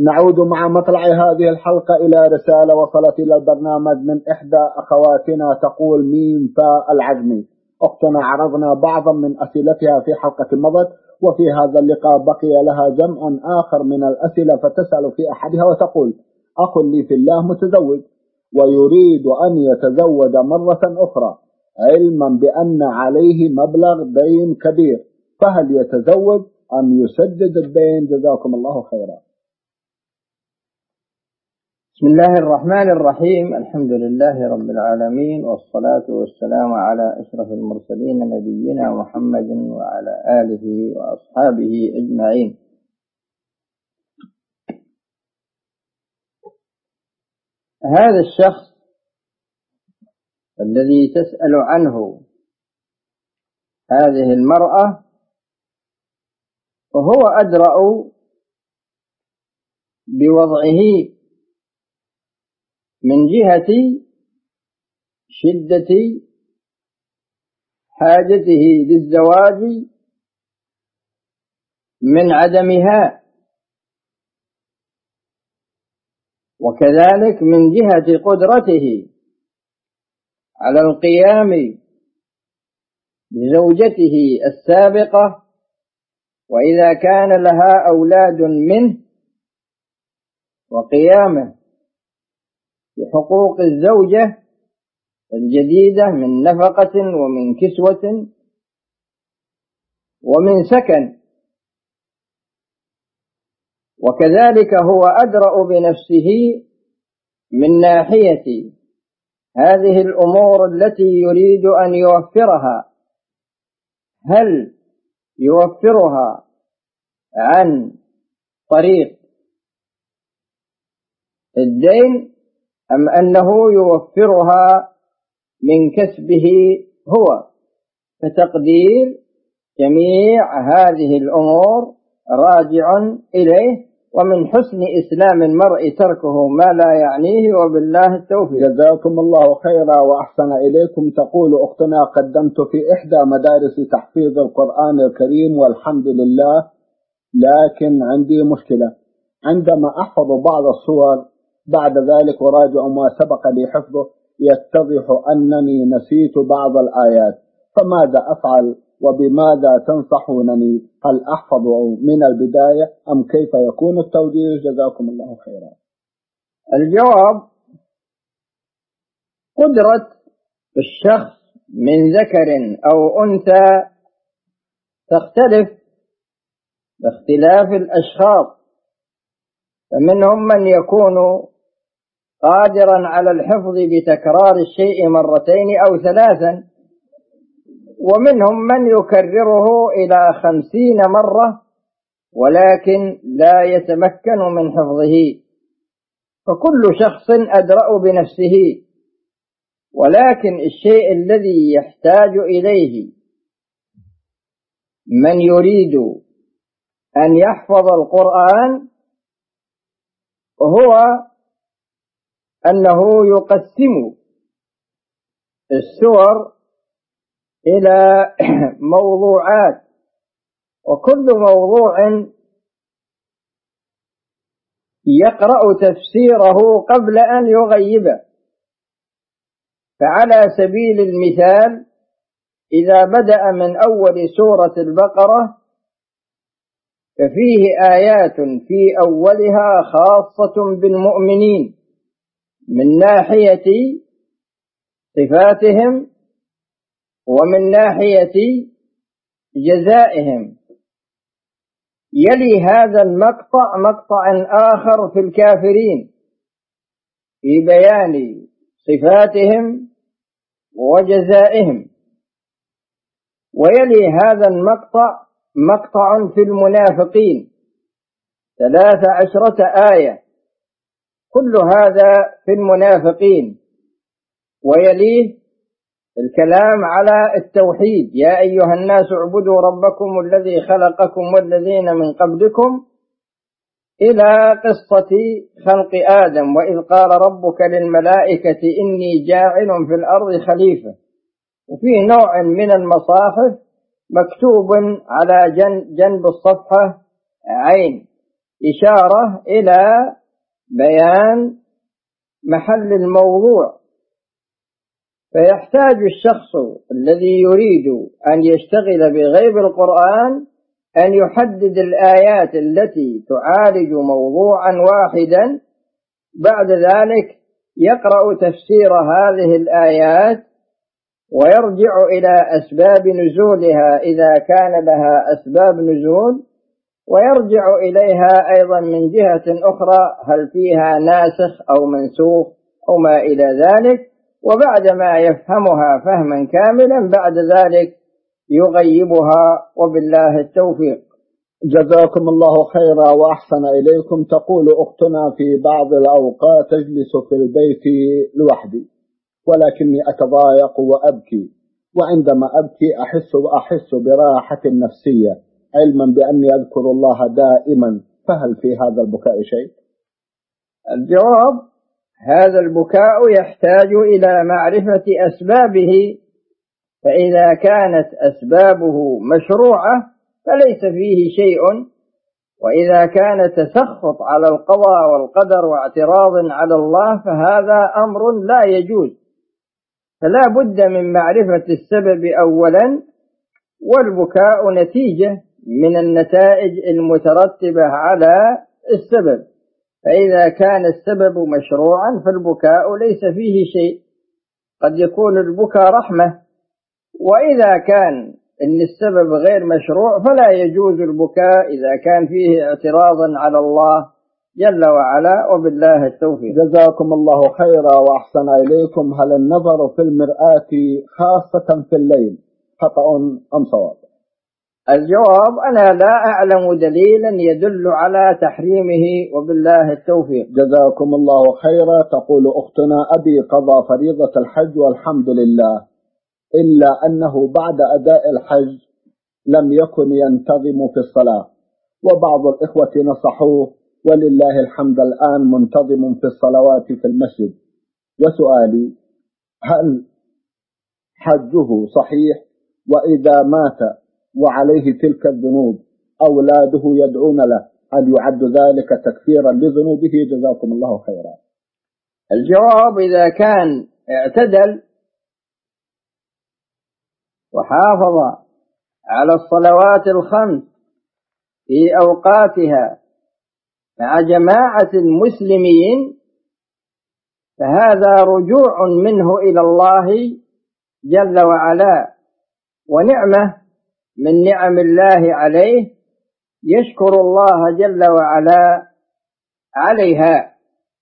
نعود مع مطلع هذه الحلقة إلى رسالة وصلت إلى البرنامج من إحدى أخواتنا تقول ميم فاء العزمي. أختنا عرضنا بعضا من أسئلتها في حلقة مضت، وفي هذا اللقاء بقي لها جمع آخر من الأسئلة، فتسأل في أحدها وتقول: أخ لي في الله متزوج ويريد أن يتزوج مرة أخرى، علما بأن عليه مبلغ دين كبير، فهل يتزوج أم يسدد الدين؟ جزاكم الله خيرا. بسم الله الرحمن الرحيم. الحمد لله رب العالمين، والصلاة والسلام على أشرف المرسلين نبينا محمد وعلى آله وأصحابه أجمعين. هذا الشخص الذي تسأل عنه هذه المرأة وهو أدرأ بوضعه من جهة شدة حاجته للزواج من عدمها، وكذلك من جهة قدرته على القيام بزوجته السابقة، وإذا كان لها أولاد منه، وقيامه بحقوق الزوجة الجديدة من نفقة ومن كسوة ومن سكن. وكذلك هو أدرأ بنفسه من ناحية هذه الأمور التي يريد أن يوفرها، هل يوفرها عن طريق الدين أم أنه يوفرها من كسبه هو؟ فتقدير جميع هذه الأمور راجع إليه، ومن حسن إسلام المرء تركه ما لا يعنيه، وبالله التوفيق. جزاكم الله خيرا وأحسن إليكم. تقول أختنا: قدمت في إحدى مدارس تحفيظ القرآن الكريم والحمد لله، لكن عندي مشكلة، عندما أحفظ بعض الصور بعد ذلك أراجع ما سبق لي حفظه يتضح أنني نسيت بعض الآيات، فماذا أفعل وبماذا تنصحونني؟ هل أحفظ من البداية أم كيف يكون التوجيه؟ جزاكم الله خيرا. الجواب: قدرة الشخص من ذكر أو أنثى تختلف باختلاف الأشخاص، فمنهم من يكون قادرا على الحفظ بتكرار الشيء مرتين أو ثلاثا، ومنهم من يكرره إلى 50 مرة ولكن لا يتمكن من حفظه. فكل شخص أدرأ بنفسه، ولكن الشيء الذي يحتاج إليه من يريد أن يحفظ القرآن هو أنه يقسم السور إلى موضوعات، وكل موضوع يقرأ تفسيره قبل أن يغيبه. فعلى سبيل المثال، إذا بدأ من أول سورة البقرة ففيه آيات في أولها خاصة بالمؤمنين من ناحية صفاتهم ومن ناحية جزائهم. يلي هذا المقطع مقطع آخر في الكافرين في بيان صفاتهم وجزائهم، ويلي هذا المقطع مقطع في المنافقين 13 آية، كل هذا في المنافقين. ويليه الكلام على التوحيد: يا أيها الناس اعبدوا ربكم الذي خلقكم والذين من قبلكم، إلى قصة خلق آدم: وإذ قال ربك للملائكة إني جاعل في الأرض خليفة. وفيه نوع من المصاحف مكتوب على جنب الصفحة عين، إشارة إلى بيان محل الموضوع، فيحتاج الشخص الذي يريد أن يشتغل بغيب القرآن أن يحدد الآيات التي تعالج موضوعا واحدا، بعد ذلك يقرأ تفسير هذه الآيات ويرجع إلى أسباب نزولها إذا كان لها أسباب نزول، ويرجع إليها أيضا من جهة أخرى هل فيها ناسخ أو منسوخ أو ما إلى ذلك، وبعدما يفهمها فهما كاملا بعد ذلك يغيبها، وبالله التوفيق. جزاكم الله خيرا وأحسن إليكم. تقول أختنا: في بعض الأوقات أجلس في البيت لوحدي ولكني أتضايق وأبكي، وعندما أبكي أحس براحة نفسية، علما بأني أذكر الله دائما، فهل في هذا البكاء شيء؟ الجواب: هذا البكاء يحتاج إلى معرفة أسبابه، فإذا كانت أسبابه مشروعة فليس فيه شيء، وإذا كان تسخط على القضاء والقدر واعتراض على الله فهذا أمر لا يجوز، فلا بد من معرفة السبب أولا، والبكاء نتيجة من النتائج المترتبة على السبب، فإذا كان السبب مشروعا فالبكاء ليس فيه شيء، قد يكون البكاء رحمة، وإذا كان إن السبب غير مشروع فلا يجوز البكاء إذا كان فيه اعتراضا على الله جل وعلا، وبالله التوفيق. جزاكم الله خيرا وأحسن إليكم. هل النظر في المرآة خاصة في الليل خطأ أم صواب؟ الجواب: أنا لا أعلم دليلا يدل على تحريمه، وبالله التوفيق. جزاكم الله خيرا. تقول أختنا: أبي قضى فريضة الحج والحمد لله، إلا أنه بعد أداء الحج لم يكن ينتظم في الصلاة، وبعض الإخوة نصحوه، ولله الحمد الآن منتظم في الصلوات في المسجد. وسؤالي: هل حجه صحيح؟ وإذا مات وعليه تلك الذنوب أولاده يدعون له، هل يعد ذلك تكفيرا لذنوبه؟ جزاكم الله خيرا. الجواب: إذا كان اعتدل وحافظ على الصلوات الخمس في أوقاتها مع جماعة المسلمين فهذا رجوع منه إلى الله جل وعلا، ونعمة من نعم الله عليه يشكر الله جل وعلا عليها.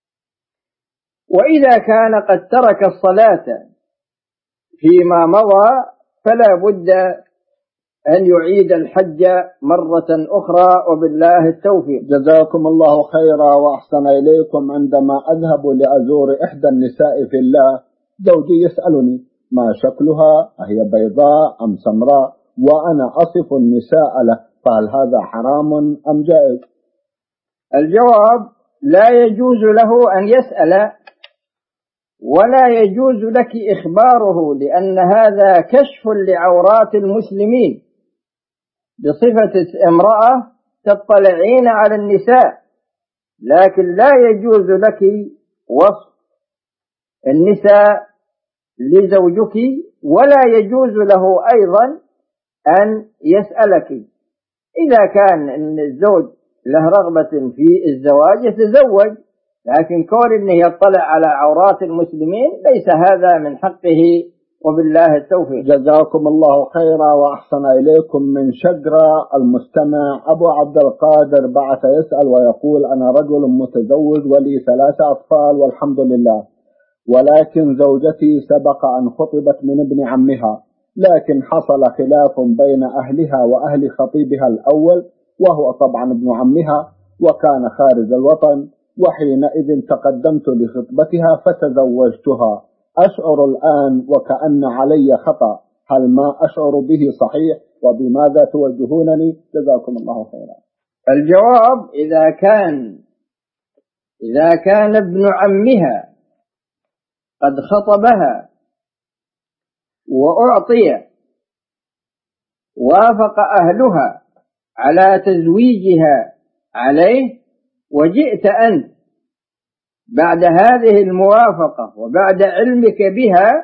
وإذا كان قد ترك الصلاة فيما مضى فلا بد أن يعيد الحج مرة أخرى، وبالله التوفيق. جزاكم الله خيرا وأحسن إليكم. عندما أذهب لأزور إحدى النساء في الله، زوجي يسألني: ما شكلها؟ أهي بيضاء أم سمراء؟ وأنا أصف النساء له، فهل هذا حرام أم جائز؟ الجواب: لا يجوز له أن يسأل، ولا يجوز لك إخباره، لأن هذا كشف لعورات المسلمين بصفة امرأة تطلعين على النساء، لكن لا يجوز لك وصف النساء لزوجك، ولا يجوز له أيضا أن يسألك. إذا كان الزوج له رغبة في الزواج يتزوج، لكن كون أنه يطلع على عورات المسلمين ليس هذا من حقه، وبالله التوفيق. جزاكم الله خيرا وأحسن إليكم. من شجرة المستمع أبو عبد القادر بعث يسأل ويقول: أنا رجل متزوج ولي 3 أطفال والحمد لله، ولكن زوجتي سبق أن خطبت من ابن عمها، لكن حصل خلاف بين أهلها وأهل خطيبها الأول، وهو طبعا ابن عمها، وكان خارج الوطن، وحينئذ تقدمت لخطبتها فتزوجتها. أشعر الآن وكأن علي خطأ، هل ما أشعر به صحيح؟ وبماذا توجهونني؟ جزاكم الله خيرا. الجواب: إذا كان ابن عمها قد خطبها وأعطي، وافق أهلها على تزويجها عليه، وجئت أنت بعد هذه الموافقة وبعد علمك بها،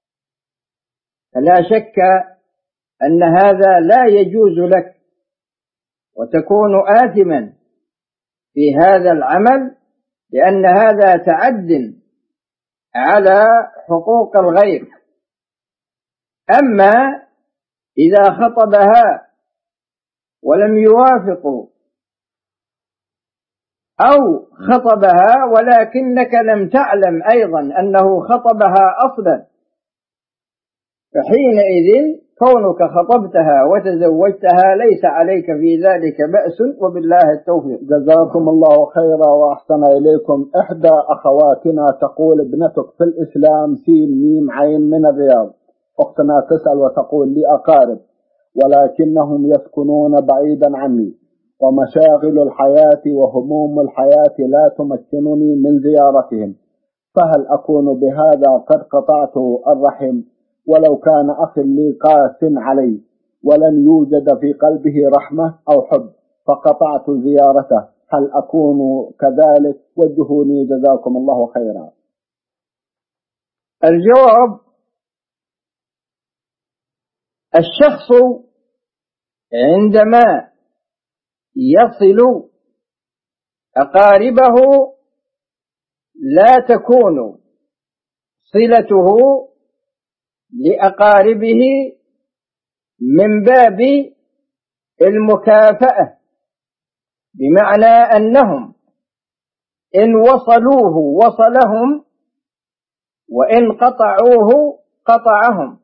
فلا شك أن هذا لا يجوز لك، وتكون آثما في هذا العمل، لأن هذا تعد على حقوق الغير. أما إذا خطبها ولم يوافقوا، أو خطبها ولكنك لم تعلم أيضا أنه خطبها أصلا، فحينئذ كونك خطبتها وتزوجتها ليس عليك في ذلك بأس، وبالله التوفيق. جزاكم الله خيرا وأحسن إليكم. إحدى أخواتنا تقول: ابنتك في الإسلام سين ميم عين من الرياض. أختنا تسأل وتقول: لي أقارب ولكنهم يسكنون بعيدا عني، ومشاغل الحياة وهموم الحياة لا تمكنني من زيارتهم، فهل أكون بهذا قد قطعت الرحم؟ ولو كان أخ لي قاس علي ولن يوجد في قلبه رحمة أو حب فقطعت زيارته، هل أكون كذلك؟ وجهوني جزاكم الله خيرا. الجواب: الشخص عندما يصل أقاربه لا تكون صلته لأقاربه من باب المكافأة، بمعنى أنهم إن وصلوه وصلهم، وإن قطعوه قطعهم،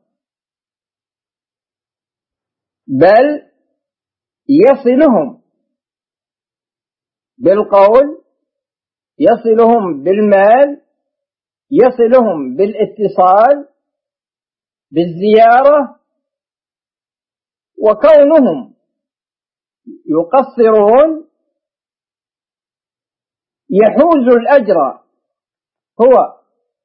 بل يصلهم بالقول، يصلهم بالمال، يصلهم بالاتصال، بالزيارة. وكونهم يقصرون يحوز الأجر، هو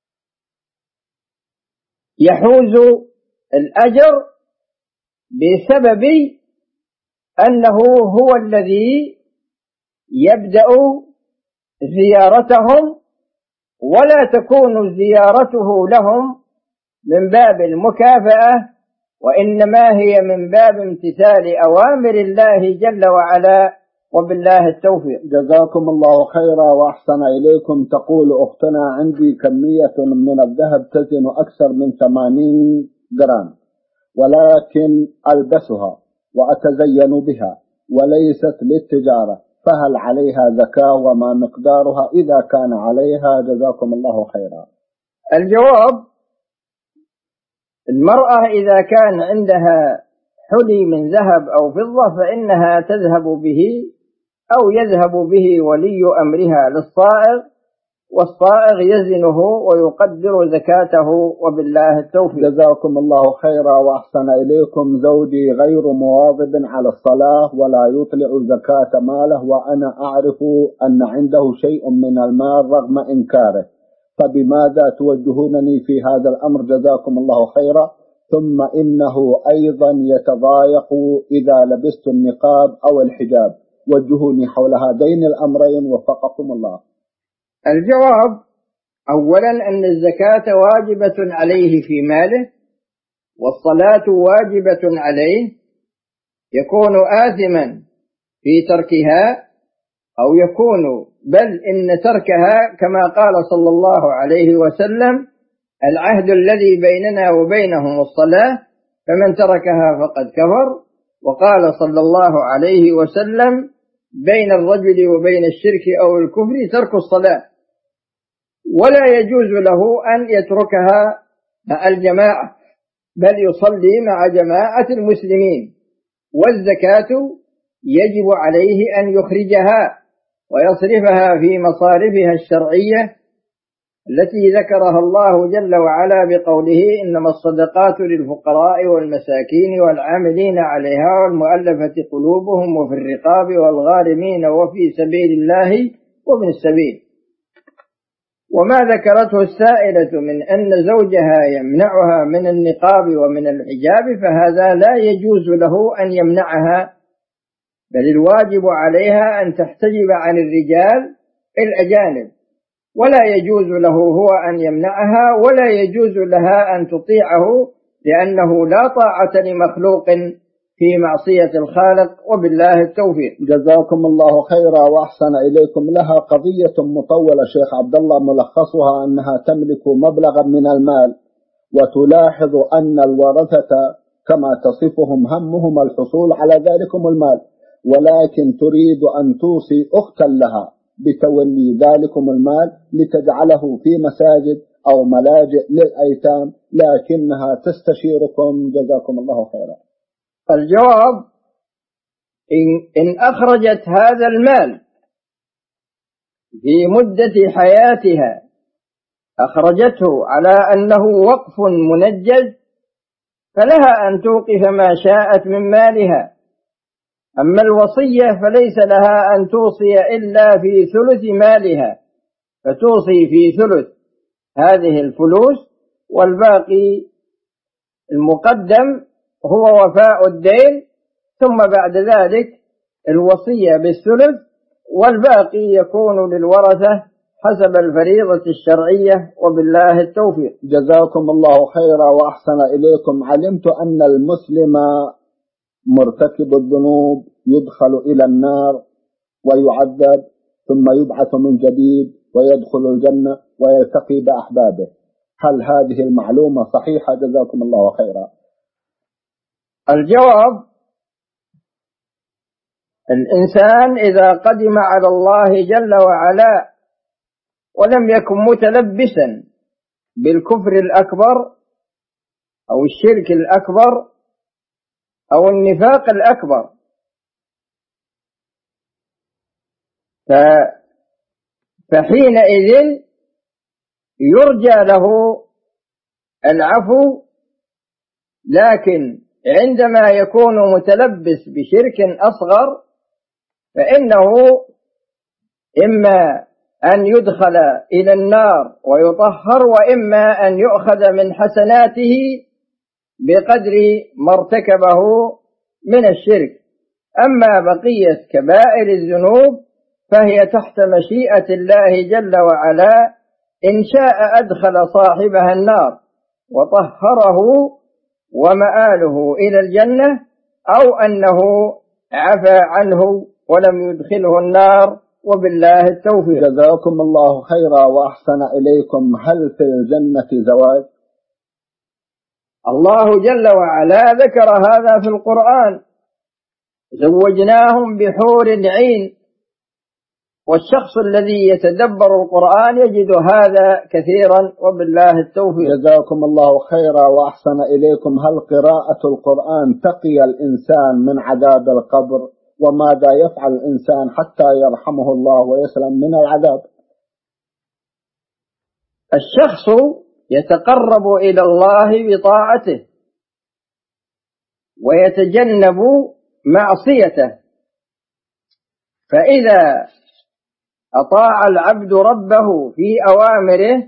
يحوز الأجر بسبب أنه هو الذي يبدأ زيارتهم، ولا تكون زيارته لهم من باب المكافأة، وإنما هي من باب امتثال أوامر الله جل وعلا، وبالله التوفيق. جزاكم الله خيرا وأحسن إليكم. تقول أختنا: عندي كمية من الذهب تزن أكثر من 80 جرام، ولكن ألبسها وأتزين بها وليست للتجارة، فهل عليها زكاة وما مقدارها إذا كان عليها؟ جزاكم الله خيرا. الجواب: المرأة إذا كان عندها حلي من ذهب أو فضة فإنها تذهب به أو يذهب به ولي أمرها للصائغ، والصائغ يزنه ويقدر زكاته، وبالله التوفيق. جزاكم الله خيرا وأحسن إليكم. زوجي غير مواظب على الصلاة ولا يطلع زكاة ماله، وأنا أعرف أن عنده شيء من المال رغم إنكاره، فبماذا توجهونني في هذا الأمر؟ جزاكم الله خيرا. ثم إنه أيضا يتضايق إذا لبست النقاب أو الحجاب، وجهوني حول هذين الأمرين وفقكم الله. الجواب: أولا أن الزكاة واجبة عليه في ماله، والصلاة واجبة عليه، يكون آثما في تركها، أو يكون بل إن تركها كما قال صلى الله عليه وسلم: العهد الذي بيننا وبينهم الصلاة، فمن تركها فقد كفر. وقال صلى الله عليه وسلم: بين الرجل وبين الشرك أو الكفر ترك الصلاة، ولا يجوز له أن يتركها مع الجماعة، بل يصلي مع جماعة المسلمين. والزكاة يجب عليه أن يخرجها ويصرفها في مصارفها الشرعية التي ذكرها الله جل وعلا بقوله: إنما الصدقات للفقراء والمساكين والعاملين عليها والمؤلفة قلوبهم وفي الرقاب والغارمين وفي سبيل الله وابن السبيل. وما ذكرته السائلة من أن زوجها يمنعها من النقاب ومن الحجاب، فهذا لا يجوز له أن يمنعها بل الواجب عليها أن تحتجب عن الرجال الأجانب، ولا يجوز له هو أن يمنعها، ولا يجوز لها أن تطيعه، لأنه لا طاعة لمخلوق في معصية الخالق، وبالله التوفيق. جزاكم الله خيرا وأحسن إليكم. لها قضية مطولة شيخ عبد الله، ملخصها أنها تملك مبلغا من المال، وتلاحظ أن الورثة كما تصفهم همهم الحصول على ذلكم المال، ولكن تريد أن توصي أختا لها بتولي ذلكم المال لتجعله في مساجد أو ملاجئ للأيتام، لكنها تستشيركم. جزاكم الله خيرا. الجواب: إن أخرجت هذا المال في مدة حياتها، أخرجته على أنه وقف منجز، فلها أن توقف ما شاءت من مالها. أما الوصية فليس لها أن توصي إلا في ثلث مالها، فتوصي في ثلث هذه الفلوس، والباقي المقدم هو وفاء الدين، ثم بعد ذلك الوصية بالثلث، والباقي يكون للورثة حسب الفريضة الشرعية، وبالله التوفيق. جزاكم الله خيرا وأحسن إليكم. علمت أن المسلم مرتكب الذنوب يدخل إلى النار ويعذب، ثم يبعث من جديد ويدخل الجنة ويلتقي بأحبابه. هل هذه المعلومة صحيحة؟ جزاكم الله خيرا. الجواب: الإنسان إذا قدم على الله جل وعلا ولم يكن متلبسا بالكفر الأكبر أو الشرك الأكبر أو النفاق الأكبر، فحينئذ يرجى له العفو. لكن عندما يكون متلبس بشرك أصغر فإنه إما أن يدخل إلى النار ويطهر، وإما أن يؤخذ من حسناته بقدر ما ارتكبه من الشرك. أما بقية كبائر الذنوب فهي تحت مشيئة الله جل وعلا، إن شاء أدخل صاحبها النار وطهره ومآله إلى الجنة، أو أنه عفى عنه ولم يدخله النار، وبالله التوفيق. جزاكم الله خيرا وأحسن إليكم. هل في الجنة زواج؟ الله جل وعلا ذكر هذا في القرآن: زوجناهم بحور عين. والشخص الذي يتدبر القرآن يجد هذا كثيرا، وبالله التوفيق. جزاكم الله خيرا وأحسن إليكم. هل قراءة القرآن تقي الإنسان من عذاب القبر؟ وماذا يفعل الإنسان حتى يرحمه الله ويسلم من العذاب؟ الشخص يتقرب إلى الله بطاعته ويتجنب معصيته، فإذا أطاع العبد ربه في أوامره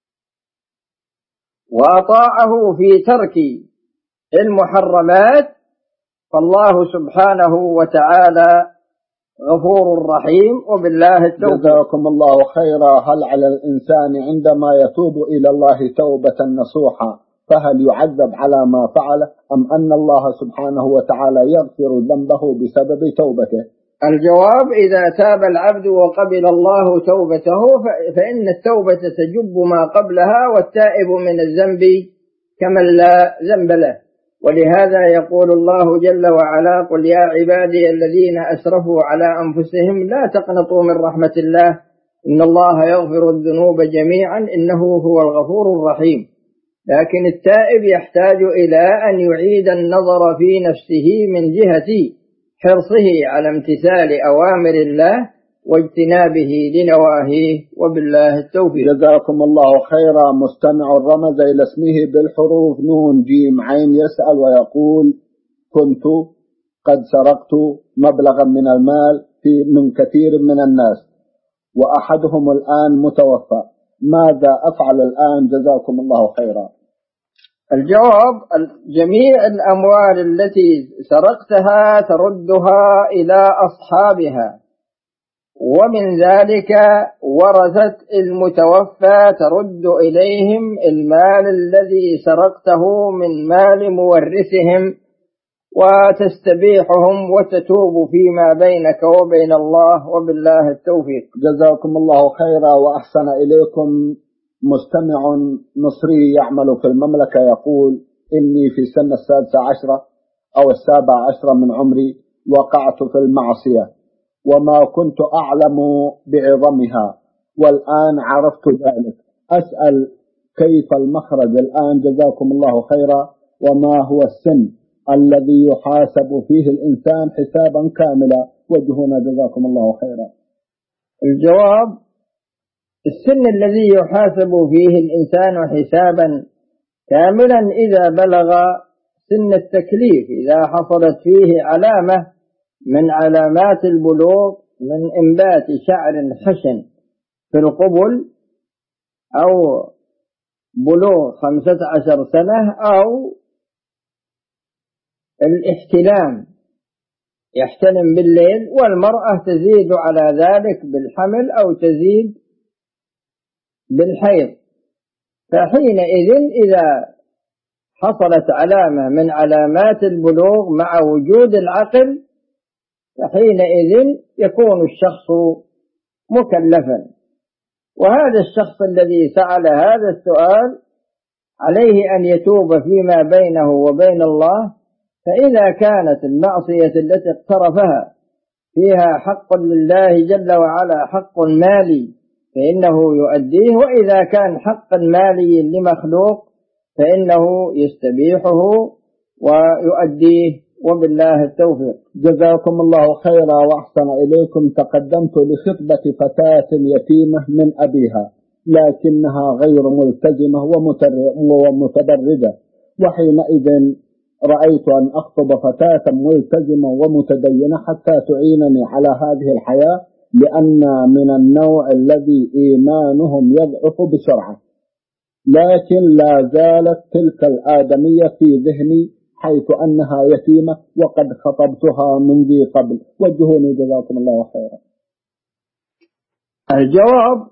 وأطاعه في ترك المحرمات، فالله سبحانه وتعالى غفور رحيم، وبالله التوفيق. جزاكم الله خيرا. هل على الإنسان عندما يتوب إلى الله توبة نصوحة فهل يعذب على ما فعله، أم أن الله سبحانه وتعالى يغفر ذنبه بسبب توبته؟ الجواب: إذا تاب العبد وقبل الله توبته فإن التوبة تجب ما قبلها، والتائب من الذنب كمن لا ذنب له. ولهذا يقول الله جل وعلا: قل يا عبادي الذين أسرفوا على أنفسهم لا تقنطوا من رحمة الله إن الله يغفر الذنوب جميعا إنه هو الغفور الرحيم. لكن التائب يحتاج إلى أن يعيد النظر في نفسه من جهة حرصه على امتثال أوامر الله واجتنابه لنواهيه، وبالله التوفيق. جزاكم الله خيرا. مستمع رمز إلى اسمه بالحروف نون جيم عين يسأل ويقول: كنت قد سرقت مبلغا من المال من كثير من الناس، وأحدهم الآن متوفى، ماذا أفعل الآن؟ جزاكم الله خيرا. الجواب: جميع الأموال التي سرقتها تردها إلى أصحابها، ومن ذلك ورثة المتوفى ترد إليهم المال الذي سرقته من مال مورثهم، وتستبيحهم وتتوب فيما بينك وبين الله، وبالله التوفيق. جزاكم الله خيرا وأحسن إليكم. مستمع مصري يعمل في المملكة يقول: إني في سن 16 أو 17 من عمري وقعت في المعصية وما كنت أعلم بعظمها، والآن عرفت ذلك. أسأل كيف المخرج الآن جزاكم الله خيرا، وما هو السن الذي يحاسب فيه الإنسان حسابا كاملا؟ وجهنا جزاكم الله خيرا. الجواب: السن الذي يحاسب فيه الإنسان حسابا كاملا إذا بلغ سن التكليف، إذا حصلت فيه علامة من علامات البلوغ، من إنبات شعر خشن في القبل، أو بلوغ 15 سنة، أو الاحتلام، يحتلم بالليل، والمرأة تزيد على ذلك بالحمل أو تزيد بالحيض. فحينئذ إذا حصلت علامة من علامات البلوغ مع وجود العقل، فحينئذ يكون الشخص مكلفا. وهذا الشخص الذي سأل هذا السؤال عليه أن يتوب فيما بينه وبين الله، فإذا كانت المعصية التي اقترفها فيها حق لله جل وعلا، حق مالي، فإنه يؤديه، وإذا كان حقا مالي لمخلوق فإنه يستبيحه ويؤديه، وبالله التوفيق. جزاكم الله خيرا وأحسن إليكم. تقدمت لخطبة فتاة يتيمة من أبيها، لكنها غير ملتزمة ومتبرجة، وحينئذ رأيت أن أخطب فتاة ملتزمة ومتدينة حتى تعينني على هذه الحياة، لأن من النوع الذي إيمانهم يضعف بسرعة، لكن لا زالت تلك الآدمية في ذهني، حيث أنها يتيمة وقد خطبتها من ذي قبل. وجهوني جزاكم الله خيرا. الجواب: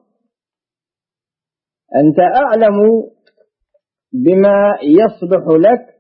أنت أعلم بما يصلح لك،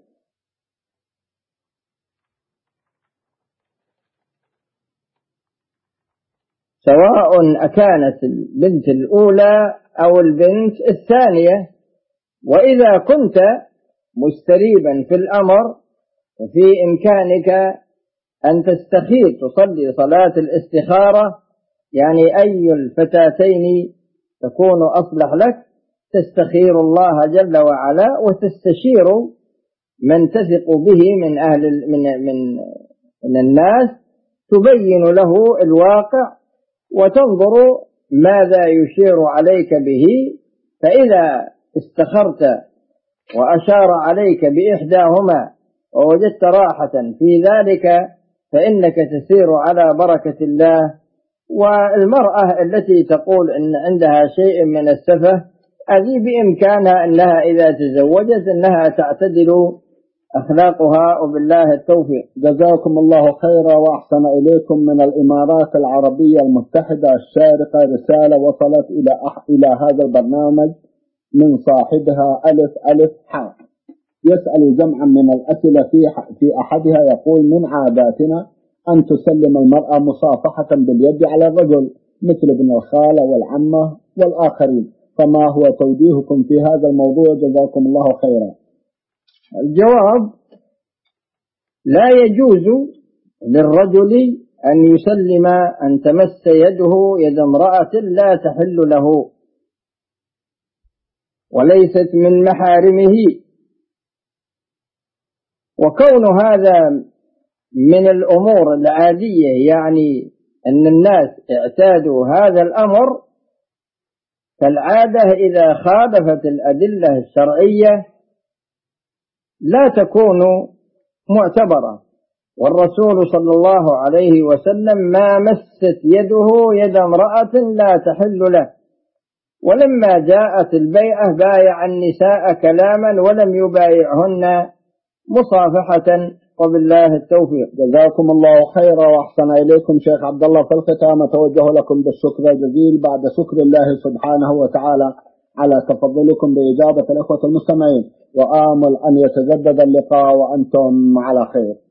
سواء أكانت البنت الأولى أو البنت الثانية. وإذا كنت مستريبا في الأمر ففي إمكانك أن تستخير، تصلي صلاة الاستخارة، يعني أي الفتاتين تكون أصلح لك، تستخير الله جل وعلا وتستشير من تثق به من أهل من الناس، تبين له الواقع وتنظر ماذا يشير عليك به. فإذا استخرت وأشار عليك بإحداهما ووجدت راحة في ذلك فإنك تسير على بركة الله. والمرأة التي تقول إن عندها شيء من السفه، هذه بإمكانها أنها إذا تزوجت أنها تعتدل أخلاقها، وبالله التوفيق. جزاكم الله خيرا وأحسن إليكم. من الإمارات العربية المتحدة الشارقة رسالة وصلت إلى هذا البرنامج من صاحبها ألف حاء، يسأل جمعا من الأسئلة في أحدها يقول: من عاداتنا أن تسلم المرأة مصافحة باليد على الرجل مثل ابن الخالة والعمة والآخرين، فما هو توجيهكم في هذا الموضوع جزاكم الله خيرا؟ الجواب: لا يجوز للرجل أن يسلم، أن تمس يده يد امرأة لا تحل له وليست من محارمه. وكون هذا من الأمور العادية، يعني أن الناس اعتادوا هذا الأمر، فالعادة إذا خالفت الأدلة الشرعية لا تكون معتبرة. والرسول صلى الله عليه وسلم ما مست يده يد امرأة لا تحل له، ولما جاءت البيعة بايع النساء كلاما ولم يبايعهن مصافحة، وبالله التوفيق. جزاكم الله خيرا وأحسن إليكم شيخ عبد الله. في الختام أتوجه لكم بالشكر الجزيل بعد شكر الله سبحانه وتعالى على تفضلكم بإجابة الإخوة المستمعين، وآمل أن يتجدد اللقاء وأنتم على خير.